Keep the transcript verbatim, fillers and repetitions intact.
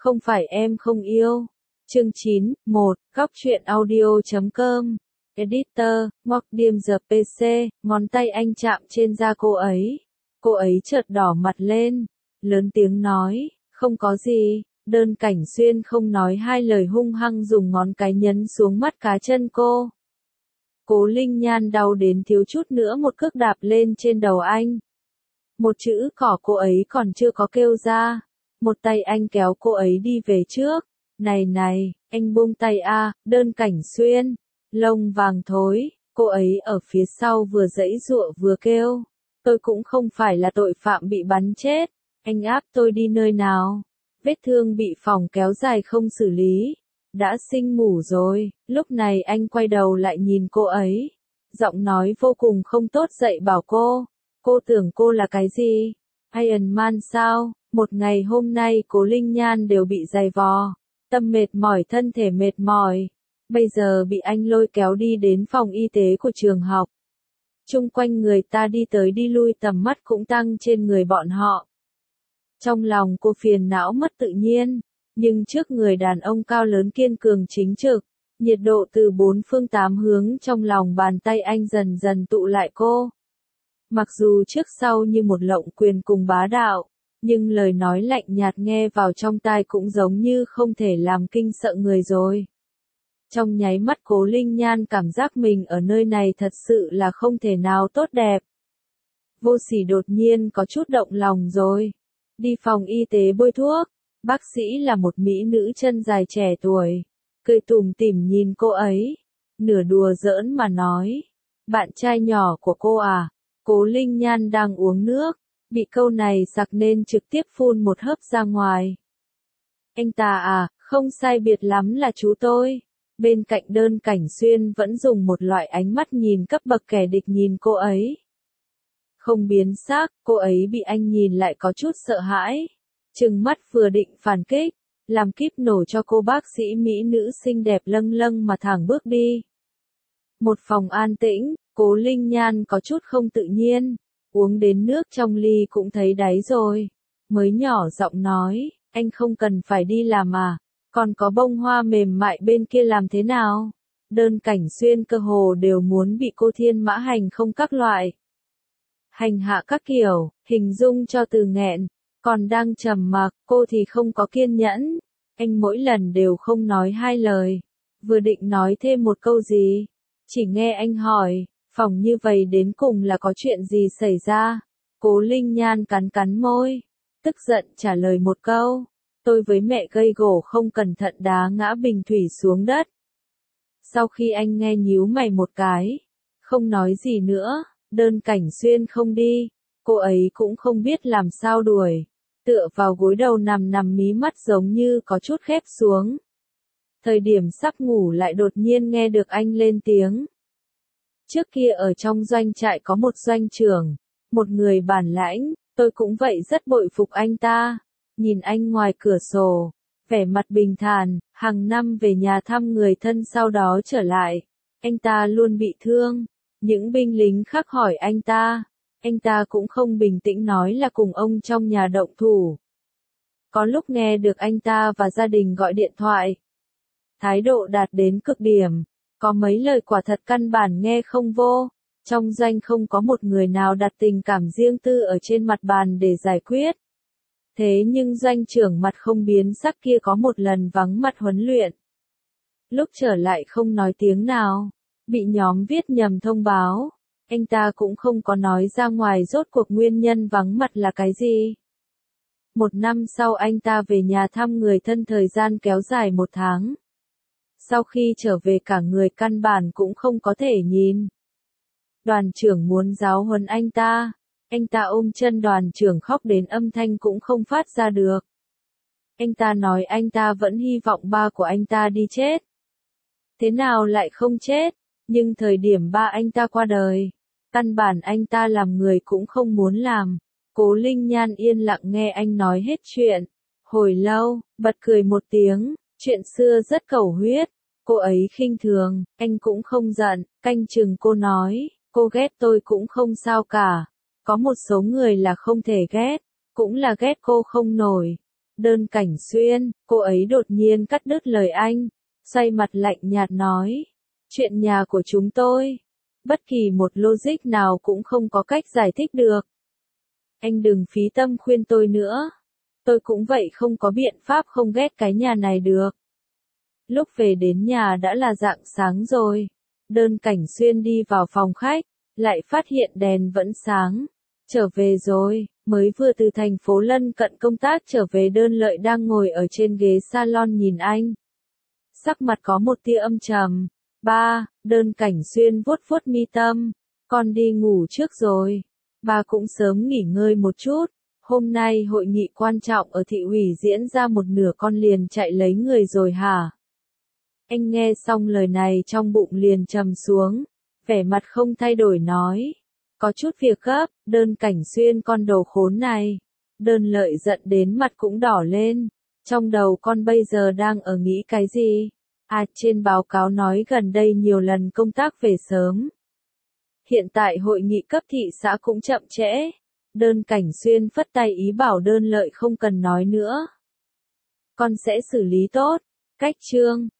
Không phải em không yêu. Chương chín, một, góc truyện audio chấm com. Editor, Mock Điềm giờ pê xê, ngón tay anh chạm trên da cô ấy. Cô ấy chợt đỏ mặt lên, lớn tiếng nói, không có gì. Đơn Cảnh Xuyên không nói hai lời hung hăng dùng ngón cái nhấn xuống mắt cá chân cô. Cố Linh Nhan đau đến thiếu chút nữa một cước đạp lên trên đầu anh. Một chữ cỏ cô ấy còn chưa có kêu ra. Một tay anh kéo cô ấy đi về trước. Này này, anh buông tay a, Đơn Cảnh Xuyên. Lông vàng thối, cô ấy ở phía sau vừa giãy giụa vừa kêu. Tôi cũng không phải là tội phạm bị bắn chết. Anh áp tôi đi nơi nào? Vết thương bị phòng kéo dài không xử lý. Đã sinh mủ rồi. Lúc này anh quay đầu lại nhìn cô ấy. Giọng nói vô cùng không tốt dạy bảo cô. Cô tưởng cô là cái gì? Iron Man sao? Một ngày hôm nay Cố Linh Nhan đều bị dày vò. Tâm mệt mỏi, thân thể mệt mỏi. Bây giờ bị anh lôi kéo đi đến phòng y tế của trường học. Chung quanh người ta đi tới đi lui, tầm mắt cũng tăng trên người bọn họ. Trong lòng cô phiền não mất tự nhiên, nhưng trước người đàn ông cao lớn kiên cường chính trực, nhiệt độ từ bốn phương tám hướng trong lòng bàn tay anh dần dần tụ lại cô. Mặc dù trước sau như một lộng quyền cùng bá đạo, nhưng lời nói lạnh nhạt nghe vào trong tai cũng giống như không thể làm kinh sợ người rồi. Trong nháy mắt Cố Linh Nhan cảm giác mình ở nơi này thật sự là không thể nào tốt đẹp. Vô Sỉ đột nhiên có chút động lòng rồi. Đi phòng y tế bôi thuốc, bác sĩ là một mỹ nữ chân dài trẻ tuổi, cười tủm tỉm nhìn cô ấy, nửa đùa giỡn mà nói, bạn trai nhỏ của cô à? Cố Linh Nhan đang uống nước, bị câu này sặc nên trực tiếp phun một hớp ra ngoài. Anh ta à, không sai biệt lắm là chú tôi. Bên cạnh Đơn Cảnh Xuyên vẫn dùng một loại ánh mắt nhìn cấp bậc kẻ địch nhìn cô ấy. Không biến sắc, cô ấy bị anh nhìn lại có chút sợ hãi. Trừng mắt vừa định phản kích, làm kíp nổ cho cô bác sĩ mỹ nữ xinh đẹp lâng lâng mà thẳng bước đi. Một phòng an tĩnh, Cố Linh Nhan có chút không tự nhiên, uống đến nước trong ly cũng thấy đáy rồi. Mới nhỏ giọng nói, anh không cần phải đi làm à, còn có bông hoa mềm mại bên kia làm thế nào? Đơn Cảnh Xuyên cơ hồ đều muốn bị cô thiên mã hành không các loại. Hành hạ các kiểu, hình dung cho từ nghẹn, còn đang trầm mặc, cô thì không có kiên nhẫn. Anh mỗi lần đều không nói hai lời, vừa định nói thêm một câu gì, chỉ nghe anh hỏi, phòng như vậy đến cùng là có chuyện gì xảy ra? Cố Linh Nhan cắn cắn môi, tức giận trả lời một câu, tôi với mẹ gây gổ không cẩn thận đá ngã bình thủy xuống đất. Sau khi anh nghe nhíu mày một cái, không nói gì nữa. Đơn Cảnh Xuyên không đi, cô ấy cũng không biết làm sao đuổi, tựa vào gối đầu nằm nằm mí mắt giống như có chút khép xuống. Thời điểm sắp ngủ lại đột nhiên nghe được anh lên tiếng. Trước kia ở trong doanh trại có một doanh trưởng, một người bản lãnh, tôi cũng vậy rất bội phục anh ta. Nhìn anh ngoài cửa sổ, vẻ mặt bình thản, hàng năm về nhà thăm người thân sau đó trở lại, anh ta luôn bị thương. Những binh lính khác hỏi anh ta, anh ta cũng không bình tĩnh nói là cùng ông trong nhà động thủ. Có lúc nghe được anh ta và gia đình gọi điện thoại, thái độ đạt đến cực điểm, có mấy lời quả thật căn bản nghe không vô. Trong doanh không có một người nào đặt tình cảm riêng tư ở trên mặt bàn để giải quyết. Thế nhưng doanh trưởng mặt không biến sắc kia có một lần vắng mặt huấn luyện. Lúc trở lại không nói tiếng nào. Bị nhóm viết nhầm thông báo, anh ta cũng không có nói ra ngoài rốt cuộc nguyên nhân vắng mặt là cái gì. Một năm sau anh ta về nhà thăm người thân thời gian kéo dài một tháng. Sau khi trở về cả người căn bản cũng không có thể nhìn. Đoàn trưởng muốn giáo huấn anh ta, anh ta ôm chân đoàn trưởng khóc đến âm thanh cũng không phát ra được. Anh ta nói anh ta vẫn hy vọng ba của anh ta đi chết. Thế nào lại không chết? Nhưng thời điểm ba anh ta qua đời, căn bản anh ta làm người cũng không muốn làm. Cố Linh Nhan yên lặng nghe anh nói hết chuyện. Hồi lâu, bật cười một tiếng, chuyện xưa rất cầu huyết. Cô ấy khinh thường, anh cũng không giận, canh chừng cô nói, cô ghét tôi cũng không sao cả. Có một số người là không thể ghét, cũng là ghét cô không nổi. Đơn Cảnh Xuyên, cô ấy đột nhiên cắt đứt lời anh, xoay mặt lạnh nhạt nói. Chuyện nhà của chúng tôi, bất kỳ một logic nào cũng không có cách giải thích được. Anh đừng phí tâm khuyên tôi nữa. Tôi cũng vậy, không có biện pháp không ghét cái nhà này được. Lúc về đến nhà đã là rạng sáng rồi. Đơn Cảnh Xuyên đi vào phòng khách, lại phát hiện đèn vẫn sáng. Trở về rồi, mới vừa từ thành phố lân cận công tác trở về. Đơn Lợi đang ngồi ở trên ghế salon nhìn anh. Sắc mặt có một tia âm trầm. Ba, Đơn Cảnh Xuyên vuốt vuốt mi tâm. Con đi ngủ trước rồi. Ba cũng sớm nghỉ ngơi một chút. Hôm nay hội nghị quan trọng ở thị ủy diễn ra một nửa, con liền chạy lấy người rồi hả? Anh nghe xong lời này trong bụng liền trầm xuống, vẻ mặt không thay đổi nói. Có chút việc gấp. Đơn Cảnh Xuyên, con đồ khốn này. Đơn Lợi giận đến mặt cũng đỏ lên. Trong đầu con bây giờ đang ở nghĩ cái gì? À, trên báo cáo nói gần đây nhiều lần công tác về sớm. Hiện tại hội nghị cấp thị xã cũng chậm trễ. Đơn Cảnh Xuyên phất tay ý bảo Đơn Lợi không cần nói nữa. Con sẽ xử lý tốt. Cách chương